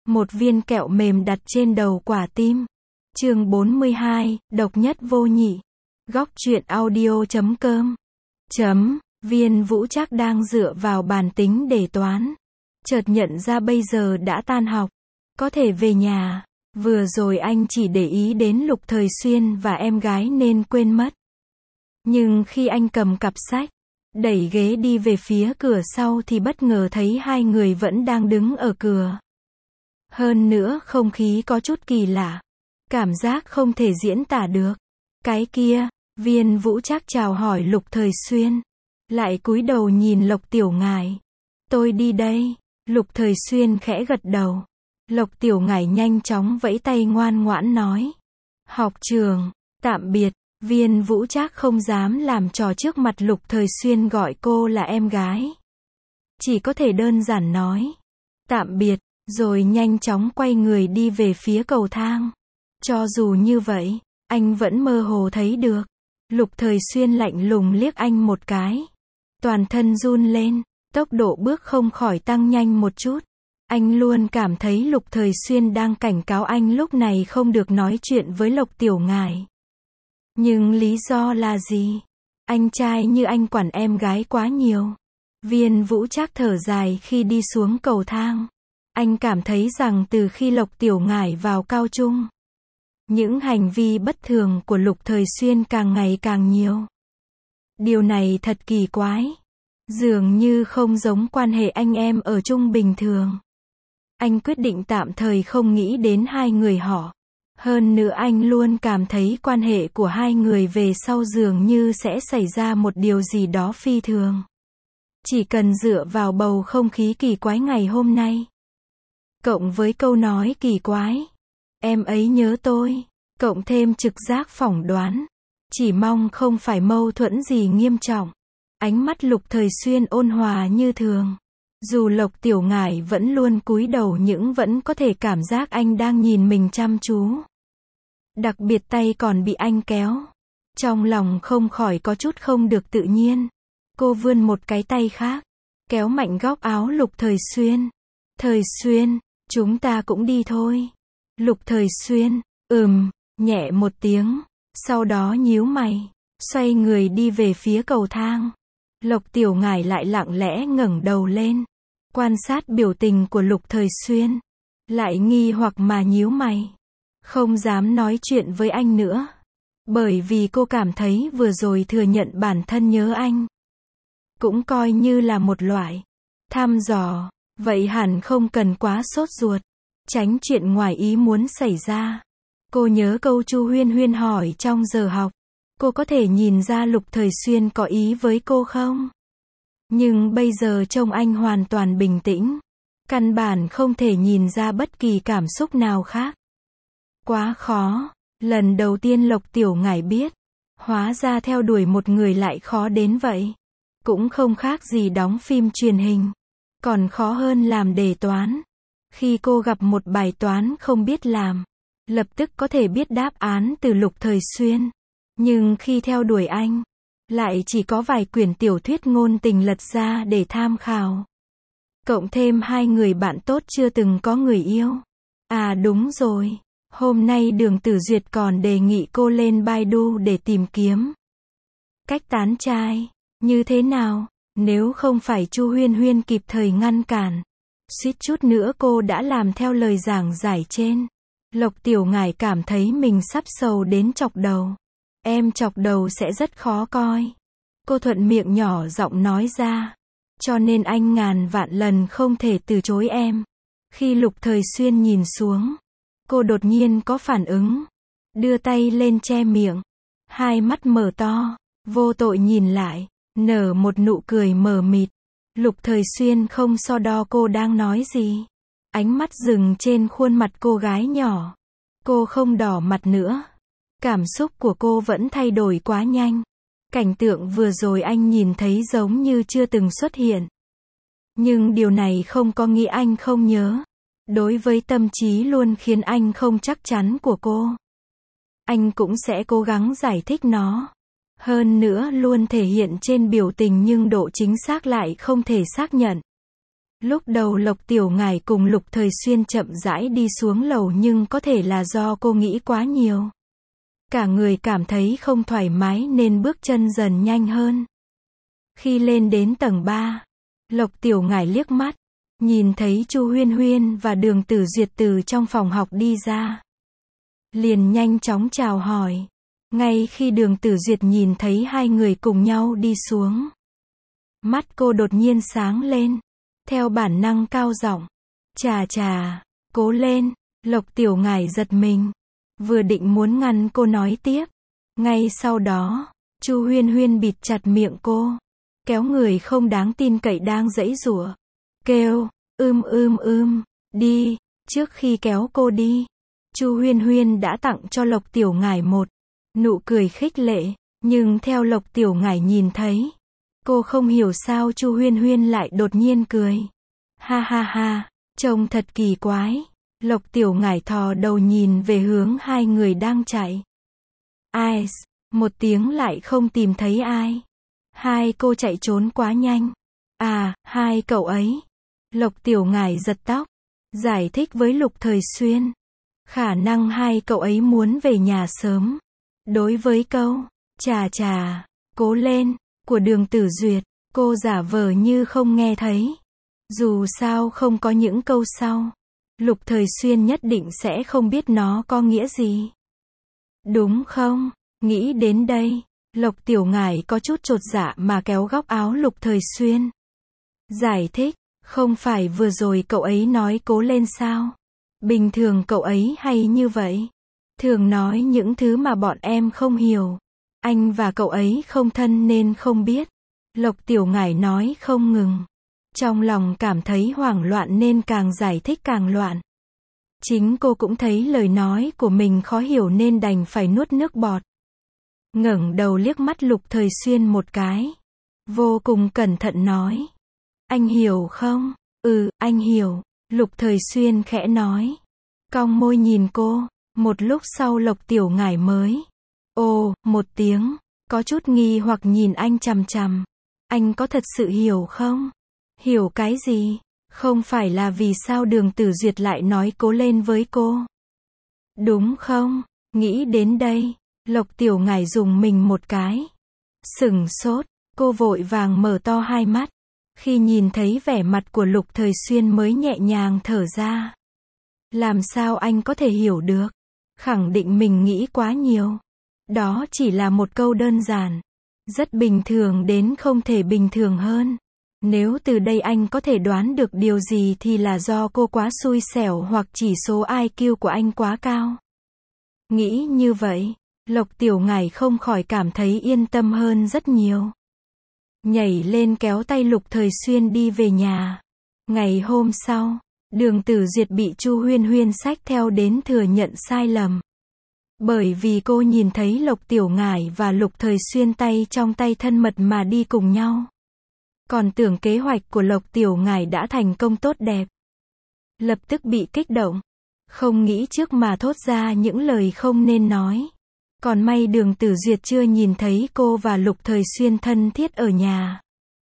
Một viên kẹo mềm đặt trên đầu quả tim. Chương 42, độc nhất vô nhị. Góc truyện audio.com. Viên Vũ Trác đang dựa vào bàn tính để toán. Chợt nhận ra bây giờ đã tan học. Có thể về nhà. Vừa rồi anh chỉ để ý đến Lục Thời Xuyên và em gái nên quên mất. Nhưng khi anh cầm cặp sách, đẩy ghế đi về phía cửa sau thì bất ngờ thấy hai người vẫn đang đứng ở cửa. Hơn nữa không khí có chút kỳ lạ. Cảm giác không thể diễn tả được. Cái kia, Viên Vũ Trác chào hỏi Lục Thời Xuyên. Lại cúi đầu nhìn Lộc Tiểu Ngải. Tôi đi đây. Lục Thời Xuyên khẽ gật đầu. Lộc Tiểu Ngải nhanh chóng vẫy tay ngoan ngoãn nói. Học trường, tạm biệt. Viên Vũ Trác không dám làm trò trước mặt Lục Thời Xuyên gọi cô là em gái. Chỉ có thể đơn giản nói. Tạm biệt, rồi nhanh chóng quay người đi về phía cầu thang. Cho dù như vậy, anh vẫn mơ hồ thấy được. Lục Thời Xuyên lạnh lùng liếc anh một cái. Toàn thân run lên, tốc độ bước không khỏi tăng nhanh một chút. Anh luôn cảm thấy Lục Thời Xuyên đang cảnh cáo anh lúc này không được nói chuyện với Lộc Tiểu Ngải. Nhưng lý do là gì? Anh trai như anh quản em gái quá nhiều. Viên Vũ Trác thở dài khi đi xuống cầu thang. Anh cảm thấy rằng từ khi Lộc Tiểu Ngải vào cao trung, những hành vi bất thường của Lục Thời Xuyên càng ngày càng nhiều. Điều này thật kỳ quái. Dường như không giống quan hệ anh em ở chung bình thường. Anh quyết định tạm thời không nghĩ đến hai người họ. Hơn nữa anh luôn cảm thấy quan hệ của hai người về sau dường như sẽ xảy ra một điều gì đó phi thường. Chỉ cần dựa vào bầu không khí kỳ quái ngày hôm nay, cộng với câu nói kỳ quái, em ấy nhớ tôi, cộng thêm trực giác phỏng đoán, chỉ mong không phải mâu thuẫn gì nghiêm trọng. Ánh mắt Lục Thời Xuyên ôn hòa như thường. Dù Lộc Tiểu Ngải vẫn luôn cúi đầu nhưng vẫn có thể cảm giác anh đang nhìn mình chăm chú. Đặc biệt tay còn bị anh kéo. Trong lòng không khỏi có chút không được tự nhiên. Cô vươn một cái tay khác, kéo mạnh góc áo Lục Thời Xuyên. Thời Xuyên, chúng ta cũng đi thôi. Lục Thời Xuyên, nhẹ một tiếng, sau đó nhíu mày, xoay người đi về phía cầu thang. Lộc Tiểu Ngải lại lặng lẽ ngẩng đầu lên, quan sát biểu tình của Lục Thời Xuyên, lại nghi hoặc mà nhíu mày, không dám nói chuyện với anh nữa, bởi vì cô cảm thấy vừa rồi thừa nhận bản thân nhớ anh, cũng coi như là một loại thăm dò, vậy hẳn không cần quá sốt ruột, tránh chuyện ngoài ý muốn xảy ra. Cô nhớ câu Chu Huyên Huyên hỏi trong giờ học, cô có thể nhìn ra Lục Thời Xuyên có ý với cô không? Nhưng bây giờ trông anh hoàn toàn bình tĩnh, căn bản không thể nhìn ra bất kỳ cảm xúc nào khác. Quá khó, lần đầu tiên Lộc Tiểu Ngải biết, hóa ra theo đuổi một người lại khó đến vậy. Cũng không khác gì đóng phim truyền hình, còn khó hơn làm đề toán. Khi cô gặp một bài toán không biết làm, lập tức có thể biết đáp án từ Lục Thời Xuyên. Nhưng khi theo đuổi anh, lại chỉ có vài quyển tiểu thuyết ngôn tình lật ra để tham khảo. Cộng thêm hai người bạn tốt chưa từng có người yêu. À đúng rồi, hôm nay Đường Tử Duyệt còn đề nghị cô lên Baidu để tìm kiếm cách tán trai. Như thế nào, nếu không phải Chu Huyên Huyên kịp thời ngăn cản, suýt chút nữa cô đã làm theo lời giảng giải trên. Lộc Tiểu Ngải cảm thấy mình sắp sầu đến chọc đầu. Em chọc đầu sẽ rất khó coi. Cô thuận miệng nhỏ giọng nói ra. Cho nên anh ngàn vạn lần không thể từ chối em. Khi Lục Thời Xuyên nhìn xuống, cô đột nhiên có phản ứng. Đưa tay lên che miệng. Hai mắt mở to, vô tội nhìn lại, nở một nụ cười mờ mịt. Lục Thời Xuyên không so đo cô đang nói gì. Ánh mắt dừng trên khuôn mặt cô gái nhỏ. Cô không đỏ mặt nữa. Cảm xúc của cô vẫn thay đổi quá nhanh. Cảnh tượng vừa rồi anh nhìn thấy giống như chưa từng xuất hiện. Nhưng điều này không có nghĩa anh không nhớ. Đối với tâm trí luôn khiến anh không chắc chắn của cô, anh cũng sẽ cố gắng giải thích nó. Hơn nữa luôn thể hiện trên biểu tình nhưng độ chính xác lại không thể xác nhận. Lúc đầu Lộc Tiểu Ngải cùng Lục Thời Xuyên chậm rãi đi xuống lầu nhưng có thể là do cô nghĩ quá nhiều. Cả người cảm thấy không thoải mái nên bước chân dần nhanh hơn. Khi lên đến tầng 3, Lộc Tiểu Ngải liếc mắt, nhìn thấy Chu Huyên Huyên và Đường Tử Duyệt từ trong phòng học đi ra. Liền nhanh chóng chào hỏi. Ngay khi Đường Tử Duyệt nhìn thấy hai người cùng nhau đi xuống, mắt cô đột nhiên sáng lên. Theo bản năng cao giọng, "Chà chà, cố lên." Lộc Tiểu Ngải giật mình, vừa định muốn ngăn cô nói tiếp. Ngay sau đó, Chu Huyên Huyên bịt chặt miệng cô, kéo người không đáng tin cậy đang giãy giụa, kêu, đi." Trước khi kéo cô đi, Chu Huyên Huyên đã tặng cho Lộc Tiểu Ngải một nụ cười khích lệ, nhưng theo Lộc Tiểu Ngải nhìn thấy, cô không hiểu sao Chu Huyên Huyên lại đột nhiên cười. Ha ha ha, trông thật kỳ quái. Lộc Tiểu Ngải thò đầu nhìn về hướng hai người đang chạy. Ai? Một tiếng lại không tìm thấy ai. Hai cô chạy trốn quá nhanh. À, hai cậu ấy. Lộc Tiểu Ngải giật tóc, giải thích với Lục Thời Xuyên. Khả năng hai cậu ấy muốn về nhà sớm. Đối với câu, "Chà chà, cố lên" của Đường Tử Duyệt, cô giả vờ như không nghe thấy. Dù sao không có những câu sau, Lục Thời Xuyên nhất định sẽ không biết nó có nghĩa gì. Đúng không? Nghĩ đến đây, Lộc Tiểu Ngải có chút chột dạ mà kéo góc áo Lục Thời Xuyên. Giải thích, "Không phải vừa rồi cậu ấy nói cố lên sao? Bình thường cậu ấy hay như vậy. Thường nói những thứ mà bọn em không hiểu. Anh và cậu ấy không thân nên không biết." Lộc Tiểu Ngải nói không ngừng. Trong lòng cảm thấy hoảng loạn nên càng giải thích càng loạn. Chính cô cũng thấy lời nói của mình khó hiểu nên đành phải nuốt nước bọt. Ngẩng đầu liếc mắt Lục Thời Xuyên một cái. Vô cùng cẩn thận nói. "Anh hiểu không?" "Ừ, anh hiểu." Lục Thời Xuyên khẽ nói. Cong môi nhìn cô. Một lúc sau Lộc Tiểu Ngải mới ồ một tiếng, có chút nghi hoặc nhìn anh chằm chằm. "Anh có thật sự hiểu không?" "Hiểu cái gì?" "Không phải là vì sao Đường Tử Duyệt lại nói cố lên với cô, đúng không?" Nghĩ đến đây, Lộc Tiểu Ngải dùng mình một cái. Sửng sốt, cô vội vàng mở to hai mắt. Khi nhìn thấy vẻ mặt của Lục Thời Xuyên mới nhẹ nhàng thở ra. Làm sao anh có thể hiểu được? Khẳng định mình nghĩ quá nhiều. Đó chỉ là một câu đơn giản, rất bình thường đến không thể bình thường hơn. Nếu từ đây anh có thể đoán được điều gì thì là do cô quá xui xẻo hoặc chỉ số IQ của anh quá cao. Nghĩ như vậy, Lộc Tiểu Ngải không khỏi cảm thấy yên tâm hơn rất nhiều. Nhảy lên kéo tay Lục Thời Xuyên đi về nhà. Ngày hôm sau, Đường Tử Duyệt bị Chu Huyên Huyên xách theo đến thừa nhận sai lầm. Bởi vì cô nhìn thấy Lộc Tiểu Ngải và Lục Thời Xuyên tay trong tay thân mật mà đi cùng nhau. Còn tưởng kế hoạch của Lộc Tiểu Ngải đã thành công tốt đẹp. Lập tức bị kích động. Không nghĩ trước mà thốt ra những lời không nên nói. Còn may Đường Tử Duyệt chưa nhìn thấy cô và Lục Thời Xuyên thân thiết ở nhà.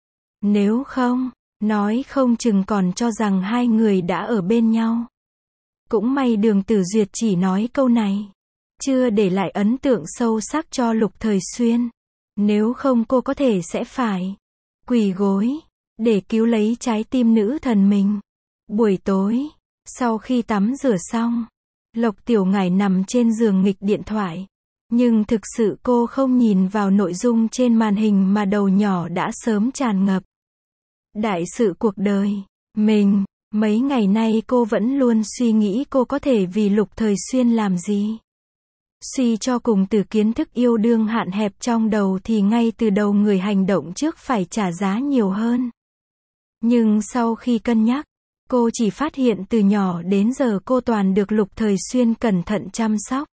Nếu không, nói không chừng còn cho rằng hai người đã ở bên nhau. Cũng may Đường Tử Duyệt chỉ nói câu này, chưa để lại ấn tượng sâu sắc cho Lục Thời Xuyên. Nếu không cô có thể sẽ phải quỳ gối để cứu lấy trái tim nữ thần mình. Buổi tối, sau khi tắm rửa xong, Lộc Tiểu Ngải nằm trên giường nghịch điện thoại. Nhưng thực sự cô không nhìn vào nội dung trên màn hình mà đầu nhỏ đã sớm tràn ngập đại sự cuộc đời mình. Mấy ngày nay cô vẫn luôn suy nghĩ cô có thể vì Lục Thời Xuyên làm gì. Suy cho cùng từ kiến thức yêu đương hạn hẹp trong đầu thì ngay từ đầu người hành động trước phải trả giá nhiều hơn. Nhưng sau khi cân nhắc, cô chỉ phát hiện từ nhỏ đến giờ cô toàn được Lục Thời Xuyên cẩn thận chăm sóc.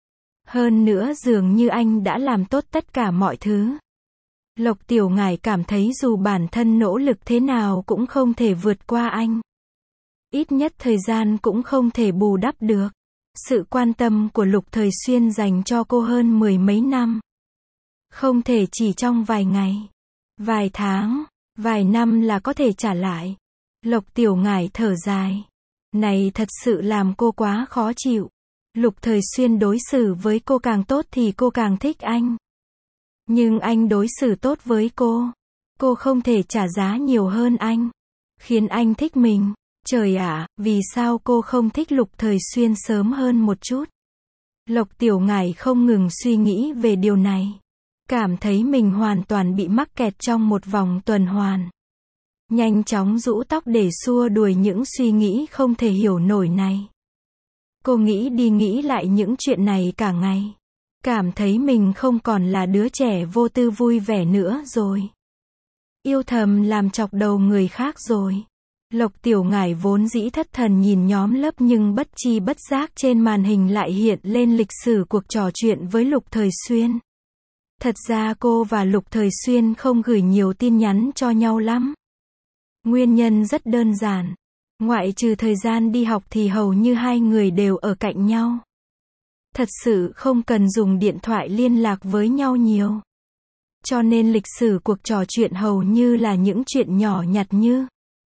Hơn nữa dường như anh đã làm tốt tất cả mọi thứ. Lộc Tiểu Ngải cảm thấy dù bản thân nỗ lực thế nào cũng không thể vượt qua anh. Ít nhất thời gian cũng không thể bù đắp được sự quan tâm của Lục Thời Xuyên dành cho cô hơn 10 mấy năm. Không thể chỉ trong vài ngày, vài tháng, vài năm là có thể trả lại. Lộc Tiểu Ngải thở dài. Này thật sự làm cô quá khó chịu. Lục Thời Xuyên đối xử với cô càng tốt thì cô càng thích anh. Nhưng anh đối xử tốt với cô không thể trả giá nhiều hơn anh, khiến anh thích mình. Trời ạ, vì sao cô không thích Lục Thời Xuyên sớm hơn một chút? Lộc Tiểu Ngải không ngừng suy nghĩ về điều này. Cảm thấy mình hoàn toàn bị mắc kẹt trong một vòng tuần hoàn. Nhanh chóng rũ tóc để xua đuổi những suy nghĩ không thể hiểu nổi này. Cô nghĩ đi nghĩ lại những chuyện này cả ngày. Cảm thấy mình không còn là đứa trẻ vô tư vui vẻ nữa rồi. Yêu thầm làm chọc đầu người khác rồi. Lộc Tiểu Ngải vốn dĩ thất thần nhìn nhóm lớp nhưng bất chi bất giác trên màn hình lại hiện lên lịch sử cuộc trò chuyện với Lục Thời Xuyên. Thật ra cô và Lục Thời Xuyên không gửi nhiều tin nhắn cho nhau lắm. Nguyên nhân rất đơn giản. Ngoại trừ thời gian đi học thì hầu như hai người đều ở cạnh nhau. Thật sự không cần dùng điện thoại liên lạc với nhau nhiều. Cho nên lịch sử cuộc trò chuyện hầu như là những chuyện nhỏ nhặt như: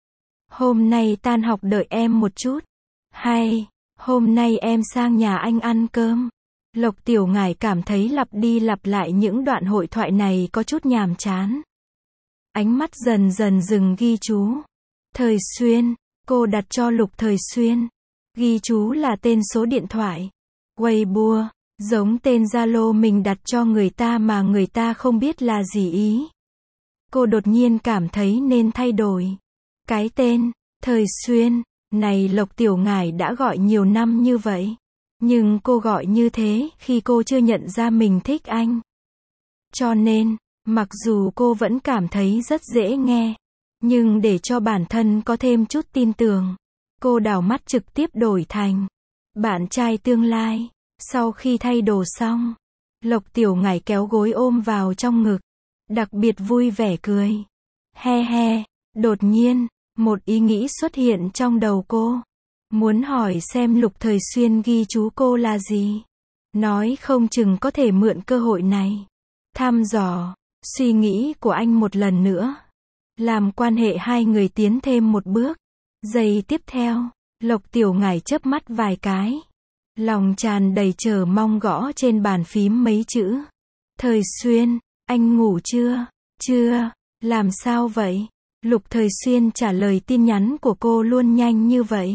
hôm nay tan học đợi em một chút. Hay, hôm nay em sang nhà anh ăn cơm. Lộc Tiểu Ngải cảm thấy lặp đi lặp lại những đoạn hội thoại này có chút nhàm chán. Ánh mắt dần dần dừng ghi chú. Thời Xuyên, cô đặt cho Lục Thời Xuyên. Ghi chú là tên số điện thoại. Weibo, giống tên Zalo mình đặt cho người ta mà người ta không biết là gì ý. Cô đột nhiên cảm thấy nên thay đổi. Cái tên, Thời Xuyên, này Lộc Tiểu Ngải đã gọi nhiều năm như vậy. Nhưng cô gọi như thế khi cô chưa nhận ra mình thích anh. Cho nên, mặc dù cô vẫn cảm thấy rất dễ nghe, nhưng để cho bản thân có thêm chút tin tưởng, cô đảo mắt trực tiếp đổi thành bạn trai tương lai. Sau khi thay đồ xong, Lộc Tiểu Ngải kéo gối ôm vào trong ngực, đặc biệt vui vẻ cười. He he, đột nhiên, một ý nghĩ xuất hiện trong đầu cô. Muốn hỏi xem Lục Thời Xuyên ghi chú cô là gì. Nói không chừng có thể mượn cơ hội này thăm dò suy nghĩ của anh một lần nữa. Làm quan hệ hai người tiến thêm một bước. Giây tiếp theo, Lộc Tiểu Ngải chớp mắt vài cái. Lòng tràn đầy chờ mong gõ trên bàn phím mấy chữ. Thời Xuyên, anh ngủ chưa? Chưa, làm sao vậy? Lục Thời Xuyên trả lời tin nhắn của cô luôn nhanh như vậy.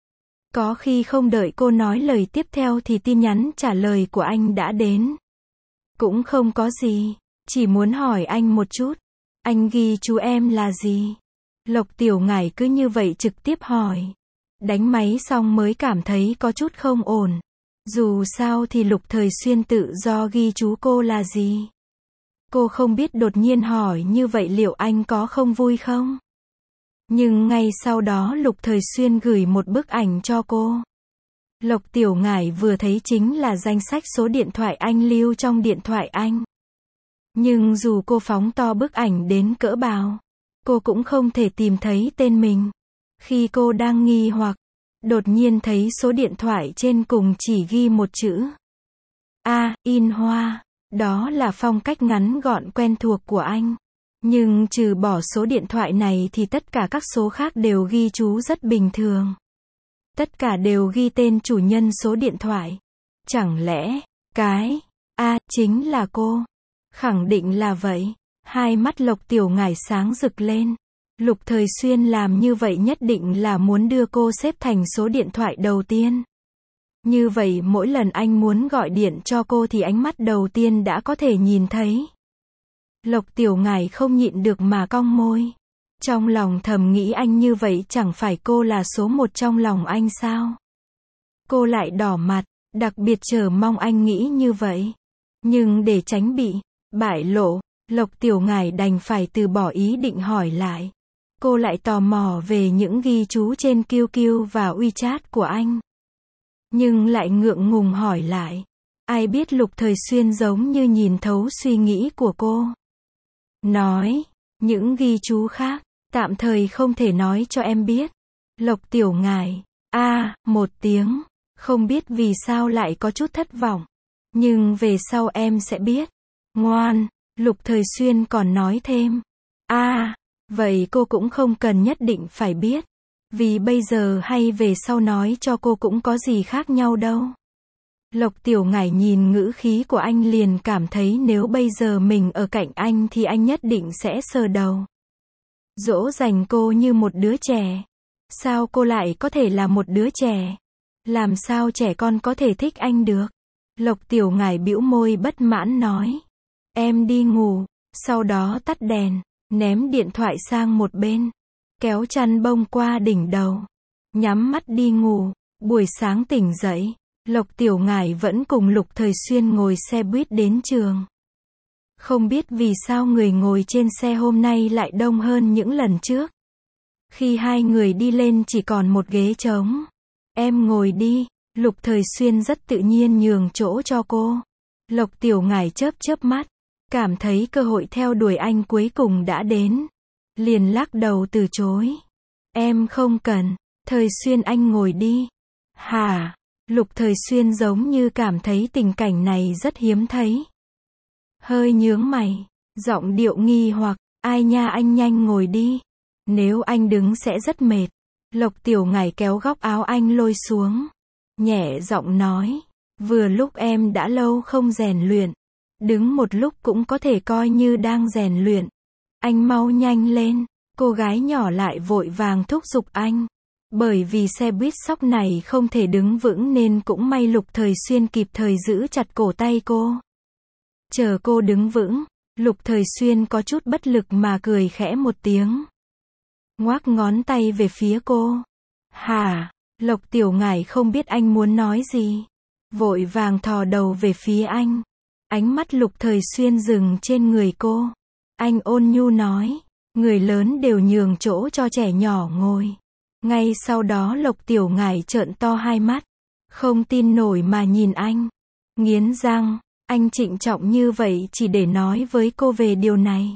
Có khi không đợi cô nói lời tiếp theo thì tin nhắn trả lời của anh đã đến. Cũng không có gì, chỉ muốn hỏi anh một chút. Anh ghi chú em là gì? Lộc Tiểu Ngải cứ như vậy trực tiếp hỏi. Đánh máy xong mới cảm thấy có chút không ổn. Dù sao thì Lục Thời Xuyên tự do ghi chú cô là gì. Cô không biết đột nhiên hỏi như vậy liệu anh có không vui không? Nhưng ngay sau đó Lục Thời Xuyên gửi một bức ảnh cho cô. Lộc Tiểu Ngải vừa thấy chính là danh sách số điện thoại anh lưu trong điện thoại anh. Nhưng dù cô phóng to bức ảnh đến cỡ bao, cô cũng không thể tìm thấy tên mình. Khi cô đang nghi hoặc, đột nhiên thấy số điện thoại trên cùng chỉ ghi một chữ. In hoa. Đó là phong cách ngắn gọn quen thuộc của anh. Nhưng trừ bỏ số điện thoại này thì tất cả các số khác đều ghi chú rất bình thường. Tất cả đều ghi tên chủ nhân số điện thoại. Chẳng lẽ, cái chính là cô? Khẳng định là vậy. Hai mắt Lộc Tiểu Ngải sáng rực lên. Lục Thời Xuyên làm như vậy nhất định là muốn đưa cô xếp thành số điện thoại đầu tiên. Như vậy mỗi lần anh muốn gọi điện cho cô thì ánh mắt đầu tiên đã có thể nhìn thấy. Lộc Tiểu Ngải không nhịn được mà cong môi. Trong lòng thầm nghĩ anh như vậy chẳng phải cô là số một trong lòng anh sao? Cô lại đỏ mặt, đặc biệt chờ mong anh nghĩ như vậy. Nhưng để tránh bị bại lộ, Lộc Tiểu Ngải đành phải từ bỏ ý định hỏi lại. Cô lại tò mò về những ghi chú trên QQ và WeChat của anh. Nhưng lại ngượng ngùng hỏi lại. Ai biết Lục Thời Xuyên giống như nhìn thấu suy nghĩ của cô. Nói, những ghi chú khác, tạm thời không thể nói cho em biết. Lộc Tiểu Ngải, một tiếng, không biết vì sao lại có chút thất vọng. Nhưng về sau em sẽ biết. Ngoan, Lục Thời Xuyên còn nói thêm. Vậy cô cũng không cần nhất định phải biết. Vì bây giờ hay về sau nói cho cô cũng có gì khác nhau đâu. Lộc Tiểu Ngải nhìn ngữ khí của anh liền cảm thấy nếu bây giờ mình ở cạnh anh thì anh nhất định sẽ sờ đầu. Dỗ dành cô như một đứa trẻ. Sao cô lại có thể là một đứa trẻ? Làm sao trẻ con có thể thích anh được? Lộc Tiểu Ngải bĩu môi bất mãn nói. Em đi ngủ, sau đó tắt đèn, ném điện thoại sang một bên, kéo chăn bông qua đỉnh đầu, nhắm mắt đi ngủ. Buổi sáng tỉnh dậy, Lộc Tiểu Ngải vẫn cùng Lục Thời Xuyên ngồi xe buýt đến trường. Không biết vì sao người ngồi trên xe hôm nay lại đông hơn những lần trước. Khi hai người đi lên chỉ còn một ghế trống. Em ngồi đi, Lục Thời Xuyên rất tự nhiên nhường chỗ cho cô. Lộc Tiểu Ngải chớp chớp mắt, cảm thấy cơ hội theo đuổi anh cuối cùng đã đến. Liền lắc đầu từ chối. Em không cần, Thời Xuyên anh ngồi đi. Hả? Lục Thời Xuyên giống như cảm thấy tình cảnh này rất hiếm thấy. Hơi nhướng mày, giọng điệu nghi hoặc, ai nha anh nhanh ngồi đi. Nếu anh đứng sẽ rất mệt. Lộc Tiểu Ngải kéo góc áo anh lôi xuống. Nhẹ giọng nói, vừa lúc em đã lâu không rèn luyện. Đứng một lúc cũng có thể coi như đang rèn luyện. Anh mau nhanh lên. Cô gái nhỏ lại vội vàng thúc giục anh. Bởi vì xe buýt sóc này không thể đứng vững nên cũng may Lục Thời Xuyên kịp thời giữ chặt cổ tay cô. Chờ cô đứng vững, Lục Thời Xuyên có chút bất lực mà cười khẽ một tiếng. Ngoác ngón tay về phía cô. Hả? Lộc Tiểu Ngải không biết anh muốn nói gì. Vội vàng thò đầu về phía anh. Ánh mắt Lục Thời Xuyên dừng trên người cô. Anh ôn nhu nói. Người lớn đều nhường chỗ cho trẻ nhỏ ngồi. Ngay sau đó Lộc Tiểu Ngải trợn to hai mắt. Không tin nổi mà nhìn anh. Nghiến răng. Anh trịnh trọng như vậy chỉ để nói với cô về điều này.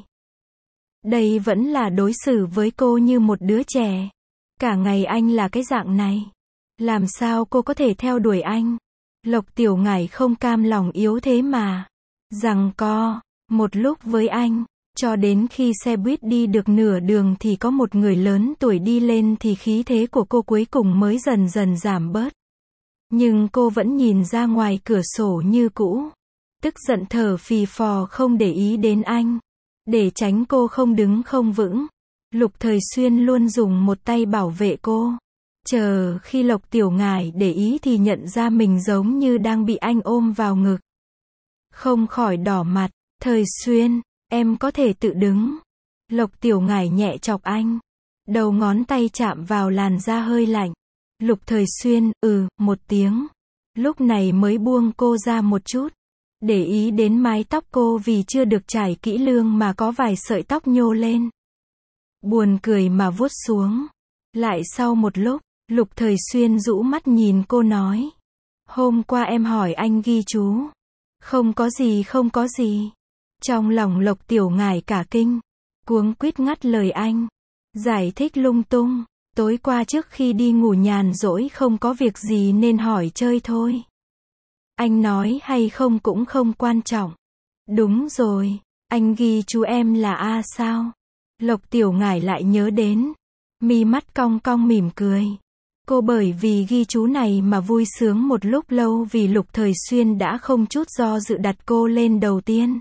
Đây vẫn là đối xử với cô như một đứa trẻ. Cả ngày anh là cái dạng này. Làm sao cô có thể theo đuổi anh? Lộc Tiểu Ngải không cam lòng yếu thế mà. Giằng co, một lúc với anh. Cho đến khi xe buýt đi được nửa đường thì có một người lớn tuổi đi lên thì khí thế của cô cuối cùng mới dần dần giảm bớt. Nhưng cô vẫn nhìn ra ngoài cửa sổ như cũ. Tức giận thở phì phò không để ý đến anh. Để tránh cô không đứng không vững. Lục Thời Xuyên luôn dùng một tay bảo vệ cô. Chờ khi Lộc Tiểu Ngải để ý thì nhận ra mình giống như đang bị anh ôm vào ngực. Không khỏi đỏ mặt. Thời Xuyên, em có thể tự đứng. Lộc Tiểu Ngải nhẹ chọc anh. Đầu ngón tay chạm vào làn da hơi lạnh. Lục Thời Xuyên, một tiếng. Lúc này mới buông cô ra một chút. Để ý đến mái tóc cô vì chưa được chải kỹ lưỡng mà có vài sợi tóc nhô lên. Buồn cười mà vuốt xuống. Lại sau một lúc, Lục Thời Xuyên rũ mắt nhìn cô nói. Hôm qua em hỏi anh ghi chú. Không có gì không có gì. Trong lòng Lộc Tiểu Ngải cả kinh. Cuống quýt ngắt lời anh. Giải thích lung tung. Tối qua trước khi đi ngủ nhàn rỗi không có việc gì nên hỏi chơi thôi. Anh nói hay không cũng không quan trọng. Đúng rồi. Anh ghi chú em là A sao? Lộc Tiểu Ngải lại nhớ đến. Mi mắt cong cong mỉm cười. Cô bởi vì ghi chú này mà vui sướng một lúc lâu vì Lục Thời Xuyên đã không chút do dự đặt cô lên đầu tiên.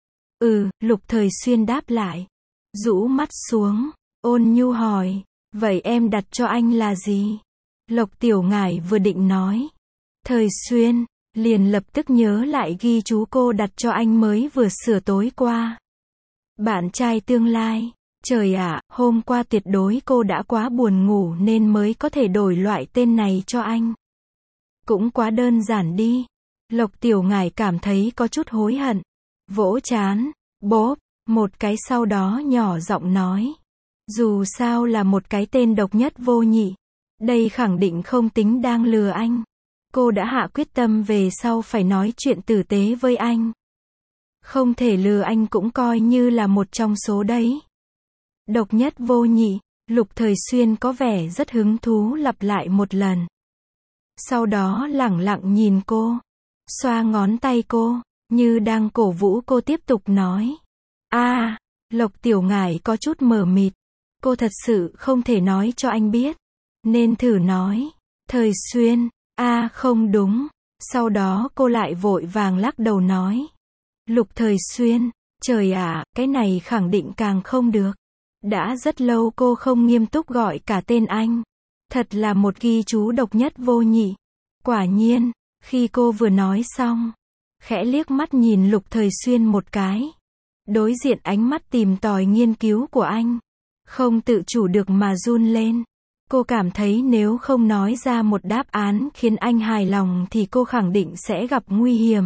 Lục Thời Xuyên đáp lại. Rũ mắt xuống, ôn nhu hỏi. Vậy em đặt cho anh là gì? Lộc Tiểu Ngải vừa định nói. Thời Xuyên, liền lập tức nhớ lại ghi chú cô đặt cho anh mới vừa sửa tối qua. Bạn trai tương lai. Trời ạ, hôm qua tuyệt đối cô đã quá buồn ngủ nên mới có thể đổi loại tên này cho anh. Cũng quá đơn giản đi. Lộc Tiểu Ngải cảm thấy có chút hối hận. Vỗ trán, bốp, một cái sau đó nhỏ giọng nói. Dù sao là một cái tên độc nhất vô nhị. Đây khẳng định không tính đang lừa anh. Cô đã hạ quyết tâm về sau phải nói chuyện tử tế với anh. Không thể lừa anh cũng coi như là một trong số đấy. Độc nhất vô nhị, Lục Thời Xuyên có vẻ rất hứng thú lặp lại một lần. Sau đó lẳng lặng nhìn cô, xoa ngón tay cô, như đang cổ vũ cô tiếp tục nói. Lộc Tiểu Ngải có chút mờ mịt. Cô thật sự không thể nói cho anh biết. Nên thử nói. Thời Xuyên, không đúng. Sau đó cô lại vội vàng lắc đầu nói. Lục Thời Xuyên, trời ạ, cái này khẳng định càng không được. Đã rất lâu cô không nghiêm túc gọi cả tên anh. Thật là một ghi chú độc nhất vô nhị. Quả nhiên, khi cô vừa nói xong, khẽ liếc mắt nhìn Lục Thời Xuyên một cái. Đối diện ánh mắt tìm tòi nghiên cứu của anh, không tự chủ được mà run lên. Cô cảm thấy nếu không nói ra một đáp án khiến anh hài lòng thì cô khẳng định sẽ gặp nguy hiểm.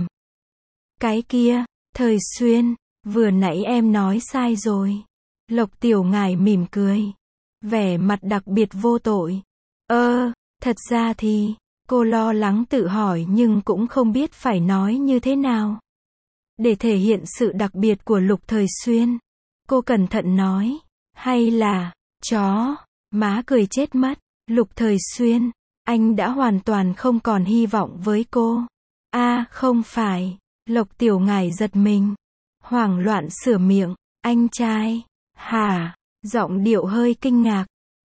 Cái kia, Thời Xuyên, vừa nãy em nói sai rồi. Lộc Tiểu Ngải mỉm cười, vẻ mặt đặc biệt vô tội. Thật ra thì, cô lo lắng tự hỏi nhưng cũng không biết phải nói như thế nào. Để thể hiện sự đặc biệt của Lục Thời Xuyên, cô cẩn thận nói, hay là, chó, má cười chết mất. Lục Thời Xuyên, anh đã hoàn toàn không còn hy vọng với cô. Không phải. Lộc Tiểu Ngải giật mình, hoảng loạn sửa miệng, anh trai, hả? Giọng điệu hơi kinh ngạc.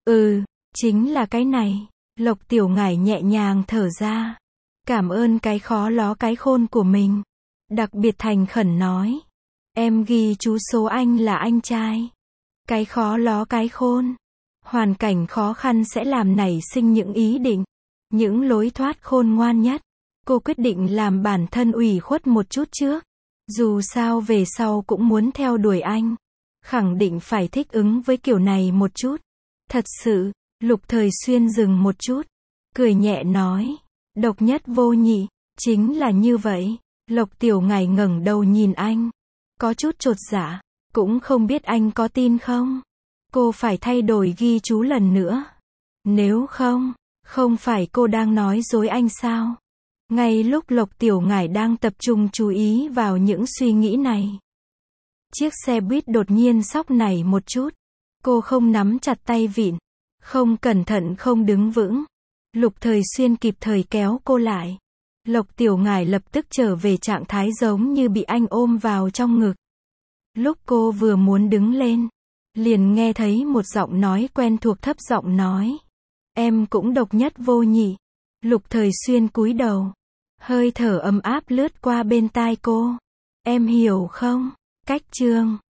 Chính là cái này. Lộc Tiểu Ngải nhẹ nhàng thở ra. Cảm ơn cái khó ló cái khôn của mình. Đặc biệt thành khẩn nói. Em ghi chú số anh là anh trai. Cái khó ló cái khôn. Hoàn cảnh khó khăn sẽ làm nảy sinh những ý định, những lối thoát khôn ngoan nhất. Cô quyết định làm bản thân ủy khuất một chút trước. Dù sao về sau cũng muốn theo đuổi anh. Khẳng định phải thích ứng với kiểu này một chút. Thật sự, Lục Thời Xuyên dừng một chút. Cười nhẹ nói. Độc nhất vô nhị. Chính là như vậy. Lộc Tiểu Ngải ngẩng đầu nhìn anh. Có chút chột dạ. Cũng không biết anh có tin không? Cô phải thay đổi ghi chú lần nữa. Nếu không phải cô đang nói dối anh sao? Ngay lúc Lộc Tiểu Ngải đang tập trung chú ý vào những suy nghĩ này, chiếc xe buýt đột nhiên xóc nảy một chút. Cô không nắm chặt tay vịn, không cẩn thận không đứng vững. Lục Thời Xuyên kịp thời kéo cô lại. Lộc Tiểu Ngải lập tức trở về trạng thái giống như bị anh ôm vào trong ngực. Lúc cô vừa muốn đứng lên, liền nghe thấy một giọng nói quen thuộc thấp giọng nói. Em cũng độc nhất vô nhị. Lục Thời Xuyên cúi đầu. Hơi thở ấm áp lướt qua bên tai cô. Em hiểu không? Cách Trương.